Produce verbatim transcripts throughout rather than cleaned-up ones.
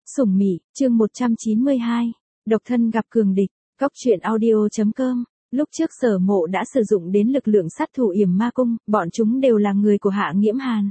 Sủng Mị, chương một trăm chín mươi hai, độc thân gặp cường địch, góc truyện audio.com. Lúc trước Sở Mộ đã sử dụng đến lực lượng sát thủ Yểm Ma Cung, bọn chúng đều là người của Hạ Nghiễm Hàn.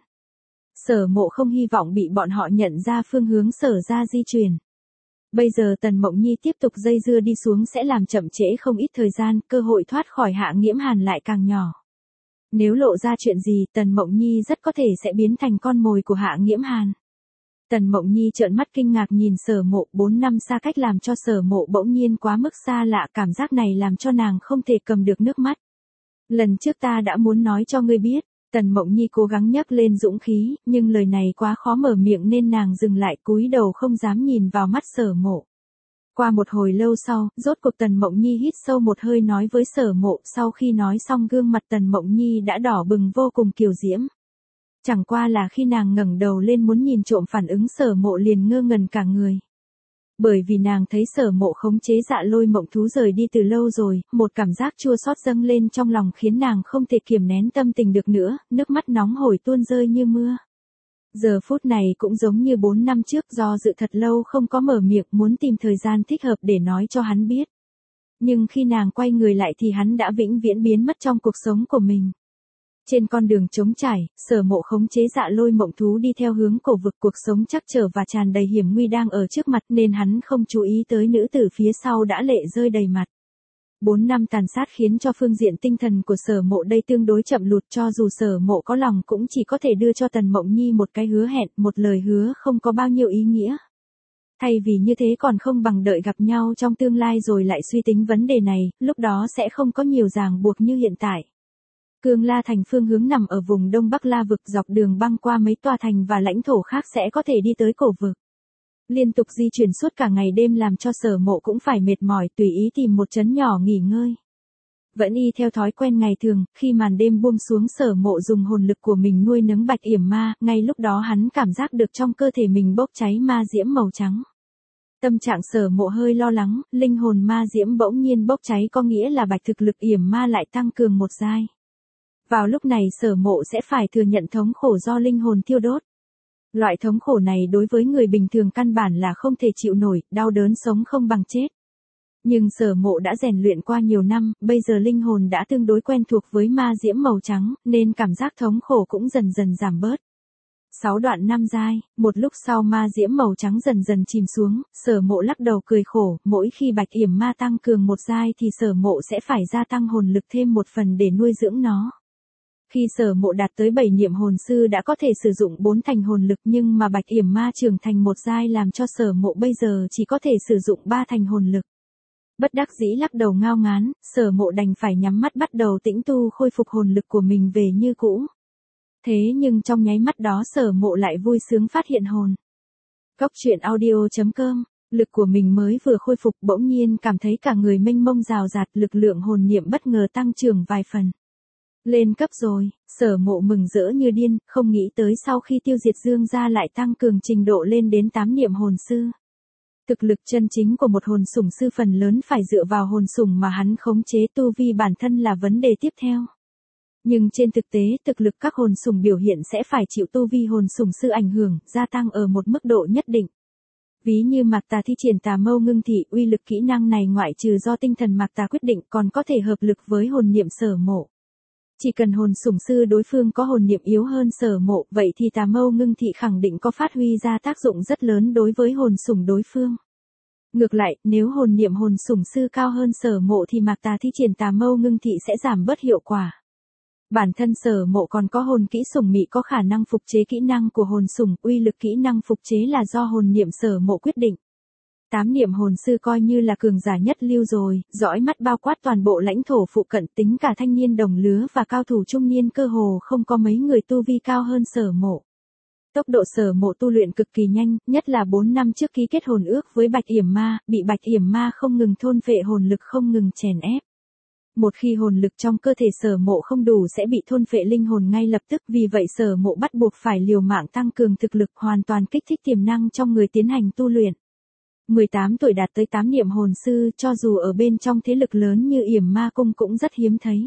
Sở Mộ không hy vọng bị bọn họ nhận ra phương hướng Sở ra di chuyển. Bây giờ Tần Mộng Nhi tiếp tục dây dưa đi xuống sẽ làm chậm trễ không ít thời gian, cơ hội thoát khỏi Hạ Nghiễm Hàn lại càng nhỏ. Nếu lộ ra chuyện gì, Tần Mộng Nhi rất có thể sẽ biến thành con mồi của Hạ Nghiễm Hàn. Tần Mộng Nhi trợn mắt kinh ngạc nhìn Sở Mộ, bốn năm xa cách làm cho Sở Mộ bỗng nhiên quá mức xa lạ, cảm giác này làm cho nàng không thể cầm được nước mắt. Lần trước ta đã muốn nói cho ngươi biết, Tần Mộng Nhi cố gắng nhấc lên dũng khí, nhưng lời này quá khó mở miệng nên nàng dừng lại, cúi đầu không dám nhìn vào mắt Sở Mộ. Qua một hồi lâu sau, rốt cuộc Tần Mộng Nhi hít sâu một hơi nói với Sở Mộ, sau khi nói xong gương mặt Tần Mộng Nhi đã đỏ bừng vô cùng kiều diễm. Chẳng qua là khi nàng ngẩng đầu lên muốn nhìn trộm phản ứng Sở Mộ liền ngơ ngẩn cả người. Bởi vì nàng thấy Sở Mộ khống chế Dạ Lôi mộng thú rời đi từ lâu rồi, một cảm giác chua xót dâng lên trong lòng khiến nàng không thể kiềm nén tâm tình được nữa, nước mắt nóng hổi tuôn rơi như mưa. Giờ phút này cũng giống như bốn năm trước, do dự thật lâu không có mở miệng, muốn tìm thời gian thích hợp để nói cho hắn biết. Nhưng khi nàng quay người lại thì hắn đã vĩnh viễn biến mất trong cuộc sống của mình. Trên con đường trống trải, Sở Mộ khống chế Dạ Lôi mộng thú đi theo hướng cổ vực, cuộc sống trắc trở và tràn đầy hiểm nguy đang ở trước mặt nên hắn không chú ý tới nữ tử phía sau đã lệ rơi đầy mặt. Bốn năm tàn sát khiến cho phương diện tinh thần của Sở Mộ đây tương đối chậm lụt, cho dù Sở Mộ có lòng cũng chỉ có thể đưa cho Tần Mộng Nhi một cái hứa hẹn, một lời hứa không có bao nhiêu ý nghĩa. Thay vì như thế còn không bằng đợi gặp nhau trong tương lai rồi lại suy tính vấn đề này, lúc đó sẽ không có nhiều ràng buộc như hiện tại. Cương La Thành phương hướng nằm ở vùng Đông Bắc La vực, dọc đường băng qua mấy tòa thành và lãnh thổ khác sẽ có thể đi tới cổ vực. Liên tục di chuyển suốt cả ngày đêm làm cho Sở Mộ cũng phải mệt mỏi, tùy ý tìm một trấn nhỏ nghỉ ngơi. Vẫn y theo thói quen ngày thường, khi màn đêm buông xuống Sở Mộ dùng hồn lực của mình nuôi nấng bạch yểm ma, ngay lúc đó hắn cảm giác được trong cơ thể mình bốc cháy ma diễm màu trắng. Tâm trạng Sở Mộ hơi lo lắng, linh hồn ma diễm bỗng nhiên bốc cháy có nghĩa là bạch thực lực yểm ma lại tăng cường một giai. Vào lúc này Sở Mộ sẽ phải thừa nhận thống khổ do linh hồn thiêu đốt. Loại thống khổ này đối với người bình thường căn bản là không thể chịu nổi, đau đớn sống không bằng chết. Nhưng Sở Mộ đã rèn luyện qua nhiều năm, bây giờ linh hồn đã tương đối quen thuộc với ma diễm màu trắng, nên cảm giác thống khổ cũng dần dần giảm bớt. Sáu đoạn năm giai, một lúc sau ma diễm màu trắng dần dần chìm xuống, Sở Mộ lắc đầu cười khổ, mỗi khi bạch yểm ma tăng cường một giai thì Sở Mộ sẽ phải gia tăng hồn lực thêm một phần để nuôi dưỡng nó. Khi Sở Mộ đạt tới bảy niệm hồn sư đã có thể sử dụng bốn thành hồn lực, nhưng mà bạch yểm ma trưởng thành một giai làm cho Sở Mộ bây giờ chỉ có thể sử dụng ba thành hồn lực. Bất đắc dĩ lắc đầu ngao ngán, Sở Mộ đành phải nhắm mắt bắt đầu tĩnh tu khôi phục hồn lực của mình về như cũ. Thế nhưng trong nháy mắt đó Sở Mộ lại vui sướng phát hiện hồn. Góc truyện audio.com, lực của mình mới vừa khôi phục bỗng nhiên cảm thấy cả người mênh mông rào rạt, lực lượng hồn niệm bất ngờ tăng trưởng vài phần. Lên cấp rồi, Sở Mộ mừng rỡ như điên, không nghĩ tới sau khi tiêu diệt Dương gia lại tăng cường trình độ lên đến tám niệm hồn sư. Thực lực chân chính của một hồn sủng sư phần lớn phải dựa vào hồn sủng mà hắn khống chế, tu vi bản thân là vấn đề tiếp theo. Nhưng trên thực tế, thực lực các hồn sủng biểu hiện sẽ phải chịu tu vi hồn sủng sư ảnh hưởng, gia tăng ở một mức độ nhất định. Ví như Mạc Tà thi triển Tà Mâu Ngưng Thị, uy lực kỹ năng này ngoại trừ do tinh thần Mạc Tà quyết định còn có thể hợp lực với hồn niệm Sở Mộ. Chỉ cần hồn sủng sư đối phương có hồn niệm yếu hơn Sở Mộ, vậy thì Tà Mâu Ngưng Thị khẳng định có phát huy ra tác dụng rất lớn đối với hồn sủng đối phương. Ngược lại, nếu hồn niệm hồn sủng sư cao hơn Sở Mộ thì Mạc Tà thi triển Tà Mâu Ngưng Thị sẽ giảm bớt hiệu quả. Bản thân Sở Mộ còn có hồn kỹ Sủng Mị có khả năng phục chế kỹ năng của hồn sủng, uy lực kỹ năng phục chế là do hồn niệm Sở Mộ quyết định. Tám niệm hồn sư coi như là cường giả nhất lưu rồi, dõi mắt bao quát toàn bộ lãnh thổ phụ cận, tính cả thanh niên đồng lứa và cao thủ trung niên cơ hồ không có mấy người tu vi cao hơn Sở Mộ. Tốc độ Sở Mộ tu luyện cực kỳ nhanh, nhất là bốn năm trước ký kết hồn ước với bạch yểm ma, bị bạch yểm ma không ngừng thôn phệ hồn lực, không ngừng chèn ép. Một khi hồn lực trong cơ thể Sở Mộ không đủ sẽ bị thôn phệ linh hồn ngay lập tức, vì vậy Sở Mộ bắt buộc phải liều mạng tăng cường thực lực, hoàn toàn kích thích tiềm năng trong người tiến hành tu luyện. mười tám tuổi đạt tới tám niệm hồn sư, cho dù ở bên trong thế lực lớn như Yểm Ma Cung cũng rất hiếm thấy.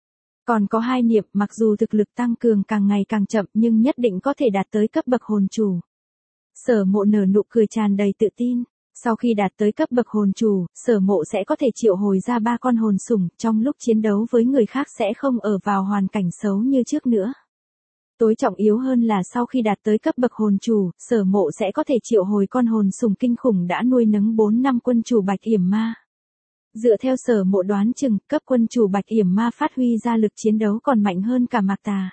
Còn có hai niệm, mặc dù thực lực tăng cường càng ngày càng chậm nhưng nhất định có thể đạt tới cấp bậc hồn chủ. Sở Mộ nở nụ cười tràn đầy tự tin. Sau khi đạt tới cấp bậc hồn chủ, Sở Mộ sẽ có thể triệu hồi ra ba con hồn sủng, trong lúc chiến đấu với người khác sẽ không ở vào hoàn cảnh xấu như trước nữa. Tối trọng yếu hơn là sau khi đạt tới cấp bậc hồn chủ, Sở Mộ sẽ có thể triệu hồi con hồn sủng kinh khủng đã nuôi nấng bốn năm quân chủ Bạch Yểm Ma. Dựa theo Sở Mộ đoán chừng, cấp quân chủ Bạch Yểm Ma phát huy ra lực chiến đấu còn mạnh hơn cả Mạc Tà.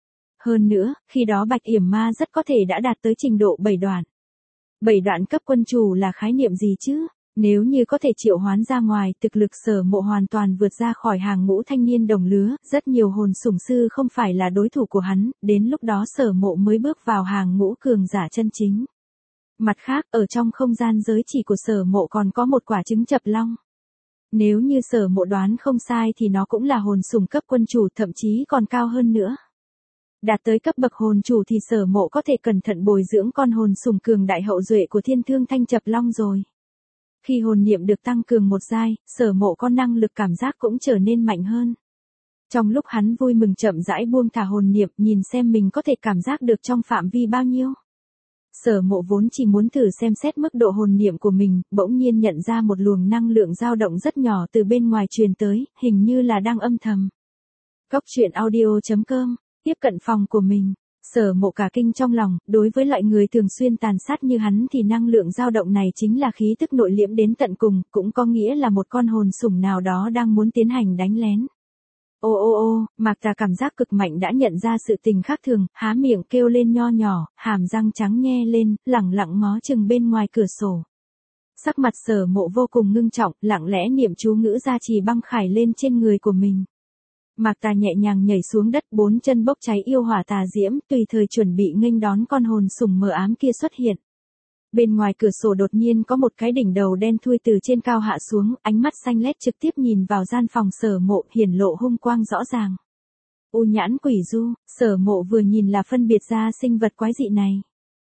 Hơn nữa, khi đó Bạch Yểm Ma rất có thể đã đạt tới trình độ bảy đoạn. bảy đoạn cấp quân chủ là khái niệm gì chứ? Nếu như có thể triệu hoán ra ngoài, thực lực Sở Mộ hoàn toàn vượt ra khỏi hàng ngũ thanh niên đồng lứa, rất nhiều hồn sủng sư không phải là đối thủ của hắn, đến lúc đó Sở Mộ mới bước vào hàng ngũ cường giả chân chính. Mặt khác, ở trong không gian giới chỉ của Sở Mộ còn có một quả trứng chập long. Nếu như Sở Mộ đoán không sai thì nó cũng là hồn sủng cấp quân chủ, thậm chí còn cao hơn nữa. Đạt tới cấp bậc hồn chủ thì Sở Mộ có thể cẩn thận bồi dưỡng con hồn sủng cường đại hậu duệ của Thiên Thương Thanh Chập Long rồi. Khi hồn niệm được tăng cường một giai, Sở Mộ có năng lực cảm giác cũng trở nên mạnh hơn. Trong lúc hắn vui mừng chậm rãi buông thả hồn niệm, nhìn xem mình có thể cảm giác được trong phạm vi bao nhiêu. Sở Mộ vốn chỉ muốn thử xem xét mức độ hồn niệm của mình, bỗng nhiên nhận ra một luồng năng lượng dao động rất nhỏ từ bên ngoài truyền tới, hình như là đang âm thầm. Cốc truyện audio chấm com, tiếp cận phòng của mình. Sở Mộ cả kinh trong lòng, đối với loại người thường xuyên tàn sát như hắn thì năng lượng dao động này chính là khí tức nội liễm đến tận cùng, cũng có nghĩa là một con hồn sủng nào đó đang muốn tiến hành đánh lén. Ô ô ô, Mạc Tà cảm giác cực mạnh đã nhận ra sự tình khác thường, há miệng kêu lên nho nhỏ, hàm răng trắng nhe lên, lẳng lặng ngó chừng bên ngoài cửa sổ. Sắc mặt Sở Mộ vô cùng ngưng trọng, lặng lẽ niệm chú ngữ gia trì băng khải lên trên người của mình. Mạc Tà nhẹ nhàng nhảy xuống đất, bốn chân bốc cháy yêu hỏa tà diễm, tùy thời chuẩn bị nghênh đón con hồn sủng mờ ám kia xuất hiện. Bên ngoài cửa sổ đột nhiên có một cái đỉnh đầu đen thui từ trên cao hạ xuống, ánh mắt xanh lét trực tiếp nhìn vào gian phòng Sở Mộ, hiển lộ hung quang rõ ràng. U nhãn quỷ du, Sở Mộ vừa nhìn là phân biệt ra sinh vật quái dị này.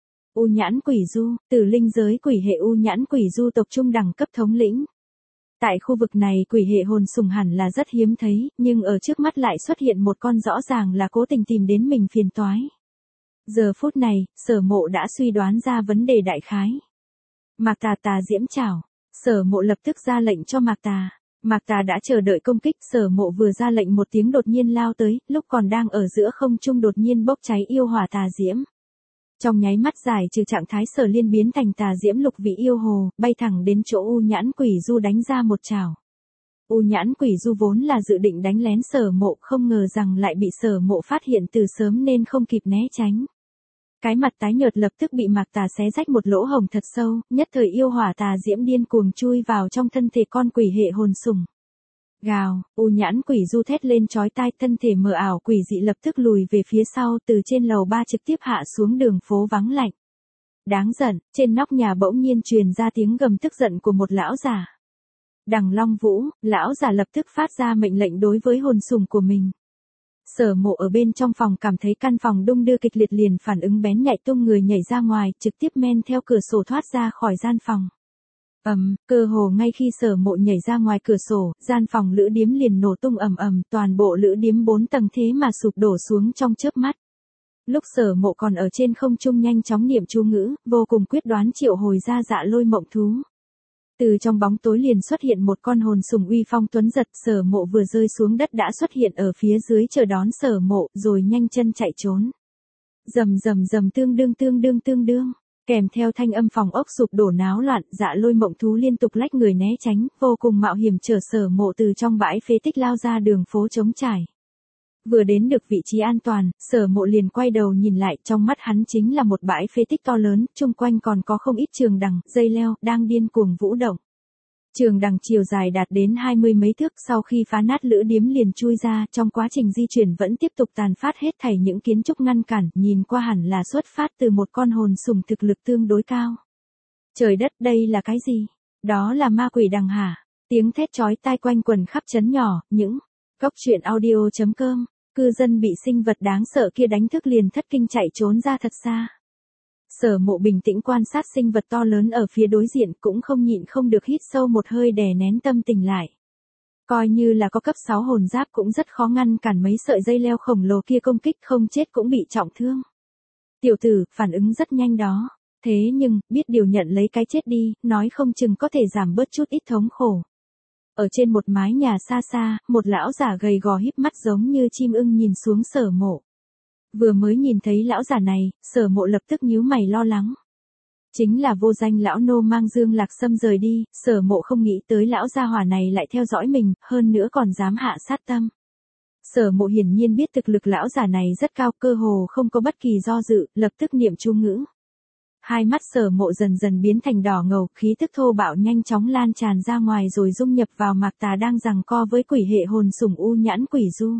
U nhãn quỷ du, từ linh giới quỷ hệ U nhãn quỷ du tộc trung đẳng cấp thống lĩnh. Tại khu vực này quỷ hệ hồn sủng hẳn là rất hiếm thấy, nhưng ở trước mắt lại xuất hiện một con rõ ràng là cố tình tìm đến mình phiền toái. Giờ phút này, Sở Mộ đã suy đoán ra vấn đề đại khái. Mạc Tà tà diễm chảo. Sở Mộ lập tức ra lệnh cho Mạc Tà. Mạc Tà đã chờ đợi công kích, Sở Mộ vừa ra lệnh một tiếng đột nhiên lao tới, lúc còn đang ở giữa không trung đột nhiên bốc cháy yêu hỏa tà diễm. Trong nháy mắt giải trừ trạng thái Sở Liên biến thành tà diễm lục vị yêu hồ, bay thẳng đến chỗ U nhãn quỷ du đánh ra một chảo. U nhãn quỷ du vốn là dự định đánh lén Sở Mộ, không ngờ rằng lại bị Sở Mộ phát hiện từ sớm nên không kịp né tránh. Cái mặt tái nhợt lập tức bị Mạc Tà xé rách một lỗ hổng thật sâu, nhất thời yêu hỏa tà diễm điên cuồng chui vào trong thân thể con quỷ hệ hồn sủng. Gào, U nhãn quỷ du thét lên chói tai, thân thể mờ ảo quỷ dị lập tức lùi về phía sau, từ trên lầu ba trực tiếp hạ xuống đường phố vắng lạnh. Đáng giận, trên nóc nhà bỗng nhiên truyền ra tiếng gầm tức giận của một lão giả. Đằng Long Vũ, lão giả lập tức phát ra mệnh lệnh đối với hồn sủng của mình. Sở Mộ ở bên trong phòng cảm thấy căn phòng đung đưa kịch liệt liền phản ứng bén nhạy, tung người nhảy ra ngoài, trực tiếp men theo cửa sổ thoát ra khỏi gian phòng. Ầm, um, cơ hồ ngay khi Sở Mộ nhảy ra ngoài cửa sổ, gian phòng lữ điếm liền nổ tung ầm ầm, toàn bộ lữ điếm bốn tầng thế mà sụp đổ xuống trong chớp mắt. Lúc Sở Mộ còn ở trên không trung nhanh chóng niệm chú ngữ, vô cùng quyết đoán triệu hồi ra Dạ Lôi Mộng Thú. Từ trong bóng tối liền xuất hiện một con hồn sủng uy phong tuấn giật, Sở Mộ vừa rơi xuống đất đã xuất hiện ở phía dưới chờ đón Sở Mộ, rồi nhanh chân chạy trốn. Rầm rầm rầm, tương đương tương đương tương đương, kèm theo thanh âm phòng ốc sụp đổ náo loạn, Dạ Lôi Mộng Thú liên tục lách người né tránh, vô cùng mạo hiểm chở Sở Mộ từ trong bãi phế tích lao ra đường phố trống trải. Vừa đến được vị trí an toàn, Sở Mộ liền quay đầu nhìn lại, trong mắt hắn chính là một bãi phế tích to lớn, chung quanh còn có không ít trường đằng, dây leo, đang điên cuồng vũ động. Trường đằng chiều dài đạt đến hai mươi mấy thước, sau khi phá nát lữ điếm liền chui ra, trong quá trình di chuyển vẫn tiếp tục tàn phát hết thảy những kiến trúc ngăn cản, nhìn qua hẳn là xuất phát từ một con hồn sủng thực lực tương đối cao. Trời đất, đây là cái gì? Đó là ma quỷ đằng hả? Tiếng thét chói tai quanh quần khắp trấn nhỏ, những cốc truyện audio chấm com, cư dân bị sinh vật đáng sợ kia đánh thức liền thất kinh chạy trốn ra thật xa. Sở Mộ bình tĩnh quan sát sinh vật to lớn ở phía đối diện, cũng không nhịn không được hít sâu một hơi đè nén tâm tình lại. Coi như là có cấp sáu hồn giáp cũng rất khó ngăn cản mấy sợi dây leo khổng lồ kia công kích, không chết cũng bị trọng thương. Tiểu tử, phản ứng rất nhanh đó. Thế nhưng, biết điều nhận lấy cái chết đi, nói không chừng có thể giảm bớt chút ít thống khổ. Ở trên một mái nhà xa xa, một lão giả gầy gò híp mắt giống như chim ưng nhìn xuống Sở Mộ. Vừa mới nhìn thấy lão giả này, Sở Mộ lập tức nhíu mày lo lắng. Chính là vô danh lão nô mang Dương Lạc Sâm rời đi, Sở Mộ không nghĩ tới lão gia hỏa này lại theo dõi mình, hơn nữa còn dám hạ sát tâm. Sở Mộ hiển nhiên biết thực lực lão giả này rất cao, cơ hồ không có bất kỳ do dự, lập tức niệm chú ngữ. Hai mắt Sở Mộ dần dần biến thành đỏ ngầu, khí tức thô bạo nhanh chóng lan tràn ra ngoài rồi dung nhập vào Mạc Tà đang giằng co với quỷ hệ hồn sủng U Nhãn Quỷ Du.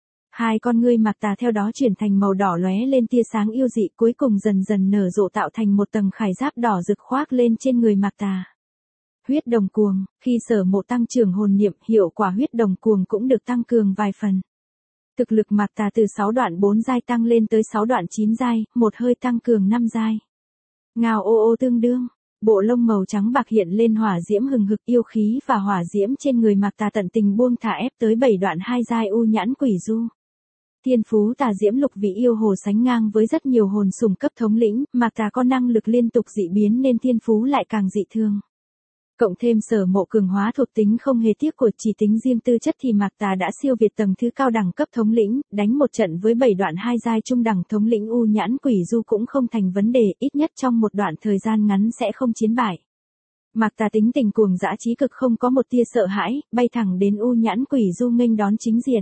Hai con ngươi Mạc Tà theo đó chuyển thành màu đỏ lóe lên tia sáng yêu dị, cuối cùng dần dần nở rộ tạo thành một tầng khải giáp đỏ rực khoác lên trên người Mạc Tà. Huyết đồng cuồng, khi Sở Mộ tăng trưởng hồn niệm, hiệu quả huyết đồng cuồng cũng được tăng cường vài phần. Thực lực Mạc Tà từ sáu đoạn bốn giai tăng lên tới sáu đoạn chín giai, một hơi tăng cường năm giai. Ngao ô ô tương đương, bộ lông màu trắng bạc hiện lên hỏa diễm hừng hực, yêu khí và hỏa diễm trên người Mạc Tà tận tình buông thả ép tới bảy đoạn hai giai U Nhãn Quỷ Du. Thiên phú tà diễm lục vị yêu hồ sánh ngang với rất nhiều hồn sủng cấp thống lĩnh, Mạc Tà có năng lực liên tục dị biến nên thiên phú lại càng dị thường. Cộng thêm Sở Mộ cường hóa thuộc tính không hề tiếc của, chỉ tính riêng tư chất thì Mạc Tà đã siêu việt tầng thứ cao đẳng cấp thống lĩnh, đánh một trận với bảy đoạn hai giai trung đẳng thống lĩnh U Nhãn Quỷ Du cũng không thành vấn đề, ít nhất trong một đoạn thời gian ngắn sẽ không chiến bại. Mạc Tà tính tình cuồng dã chí cực, không có một tia sợ hãi, bay thẳng đến U Nhãn Quỷ Du nghênh đón chính diện.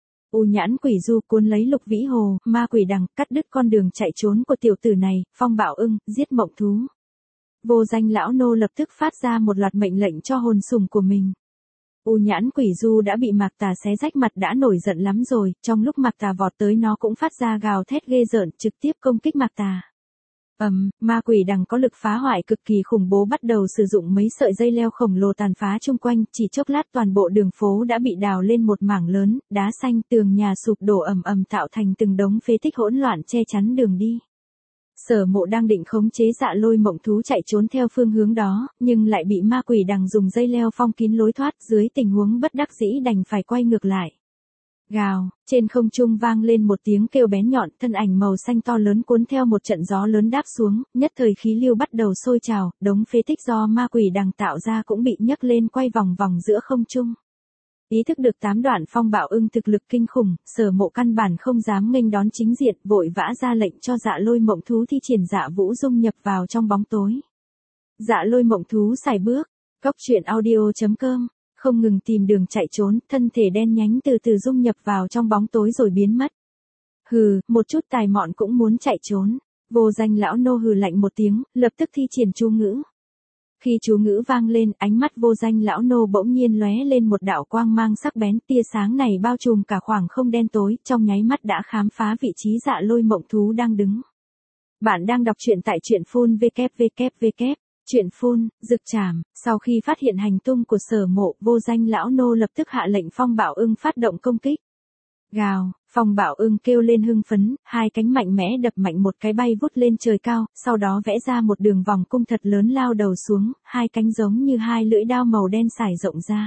U Nhãn Quỷ Du cuốn lấy Lục Vĩ Hồ, Ma Quỷ Đằng, cắt đứt con đường chạy trốn của tiểu tử này, Phong Bảo Ưng, giết mộng thú. Vô danh lão nô lập tức phát ra một loạt mệnh lệnh cho hồn sủng của mình. U Nhãn Quỷ Du đã bị Mạc Tà xé rách mặt, đã nổi giận lắm rồi, trong lúc Mạc Tà vọt tới nó cũng phát ra gào thét ghê rợn, trực tiếp công kích Mạc Tà. Ầm, um, Ma Quỷ Đằng có lực phá hoại cực kỳ khủng bố, bắt đầu sử dụng mấy sợi dây leo khổng lồ tàn phá chung quanh, chỉ chốc lát toàn bộ đường phố đã bị đào lên một mảng lớn, đá xanh, tường nhà sụp đổ ầm ầm tạo thành từng đống phế tích hỗn loạn che chắn đường đi. Sở Mộ đang định khống chế Dạ Lôi mộng thú chạy trốn theo phương hướng đó, nhưng lại bị Ma Quỷ Đằng dùng dây leo phong kín lối thoát, dưới tình huống bất đắc dĩ đành phải quay ngược lại. Gào, trên không trung vang lên một tiếng kêu bén nhọn, thân ảnh màu xanh to lớn cuốn theo một trận gió lớn đáp xuống, nhất thời khí lưu bắt đầu sôi trào, đống phế tích do Ma Quỷ Đằng tạo ra cũng bị nhấc lên quay vòng vòng giữa không trung. Ý thức được tám đoạn Phong Bảo Ưng thực lực kinh khủng, Sở Mộ căn bản không dám nghênh đón chính diện, vội vã ra lệnh cho Dạ Lôi mộng thú thi triển Dạ Vũ dung nhập vào trong bóng tối. Dạ Lôi mộng thú xài bước, Cốc Truyện Audio chấm com, không ngừng tìm đường chạy trốn, thân thể đen nhánh từ từ dung nhập vào trong bóng tối rồi biến mất. Hừ, một chút tài mọn cũng muốn chạy trốn. Vô danh lão nô hừ lạnh một tiếng, lập tức thi triển chú ngữ. Khi chú ngữ vang lên, ánh mắt vô danh lão nô bỗng nhiên lóe lên một đạo quang mang sắc bén, tia sáng này bao trùm cả khoảng không đen tối, trong nháy mắt đã khám phá vị trí Dạ Lôi mộng thú đang đứng. Bạn đang đọc truyện tại truyện phun vê vê vê, truyện phun, Dực Trảm. Sau khi phát hiện hành tung của Sở Mộ, vô danh lão nô lập tức hạ lệnh Phong Bảo Ưng phát động công kích. Gào, Phong Bảo Ưng kêu lên hưng phấn, hai cánh mạnh mẽ đập mạnh một cái bay vút lên trời cao, sau đó vẽ ra một đường vòng cung thật lớn lao đầu xuống, hai cánh giống như hai lưỡi đao màu đen sải rộng ra.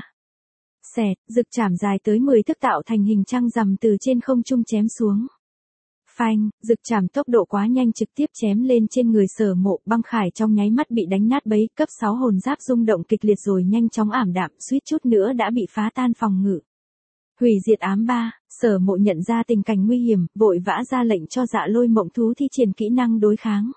Xẹt, Dực Trảm dài tới mười thước tạo thành hình trăng rằm từ trên không trung chém xuống. Phanh, Dực Trảm tốc độ quá nhanh trực tiếp chém lên trên người Sở Mộ, băng khải trong nháy mắt bị đánh nát bấy, cấp sáu hồn giáp rung động kịch liệt rồi nhanh chóng ảm đạm, suýt chút nữa đã bị phá tan phòng ngự. Hủy diệt ám ba, Sở Mộ nhận ra tình cảnh nguy hiểm, vội vã ra lệnh cho Dạ Lôi mộng thú thi triển kỹ năng đối kháng.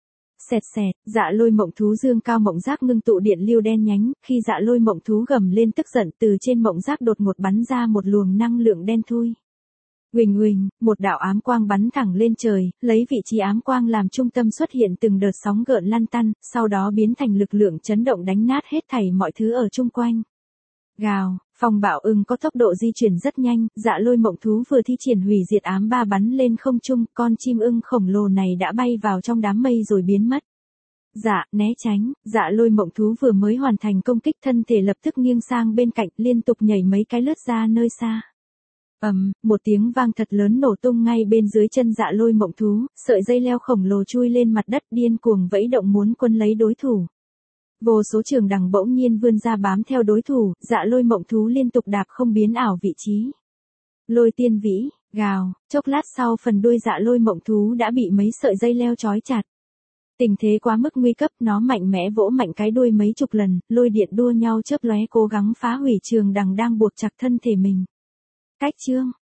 Xẹt xẹt, Dạ Lôi mộng thú dương cao mộng giác ngưng tụ điện lưu đen nhánh, khi Dạ Lôi mộng thú gầm lên tức giận, từ trên mộng giác đột ngột bắn ra một luồng năng lượng đen thui. Huỳnh huỳnh, một đạo ám quang bắn thẳng lên trời, lấy vị trí ám quang làm trung tâm xuất hiện từng đợt sóng gợn lăn tăn, sau đó biến thành lực lượng chấn động đánh nát hết thảy mọi thứ ở chung quanh. Gào, Phong Bảo Ưng có tốc độ di chuyển rất nhanh, Dạ Lôi mộng thú vừa thi triển hủy diệt ám ba bắn lên không trung, con chim ưng khổng lồ này đã bay vào trong đám mây rồi biến mất. Dạ, né tránh, Dạ Lôi mộng thú vừa mới hoàn thành công kích, thân thể lập tức nghiêng sang bên cạnh, liên tục nhảy mấy cái lướt ra nơi xa. Ầm, um, một tiếng vang thật lớn nổ tung ngay bên dưới chân Dạ Lôi mộng thú, sợi dây leo khổng lồ chui lên mặt đất, điên cuồng vẫy động muốn quấn lấy đối thủ. Vô số trường đằng bỗng nhiên vươn ra bám theo đối thủ, Dạ Lôi mộng thú liên tục đạp không biến ảo vị trí. Lôi tiên vĩ, gào, chốc lát sau phần đuôi Dạ Lôi mộng thú đã bị mấy sợi dây leo trói chặt. Tình thế quá mức nguy cấp, nó mạnh mẽ vỗ mạnh cái đuôi mấy chục lần, lôi điện đua nhau chớp lóe cố gắng phá hủy trường đằng đang buộc chặt thân thể mình. Cách chương